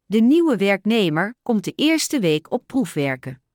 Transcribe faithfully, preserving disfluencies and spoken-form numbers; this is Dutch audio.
De nieuwe werknemer komt de eerste week op proefwerken.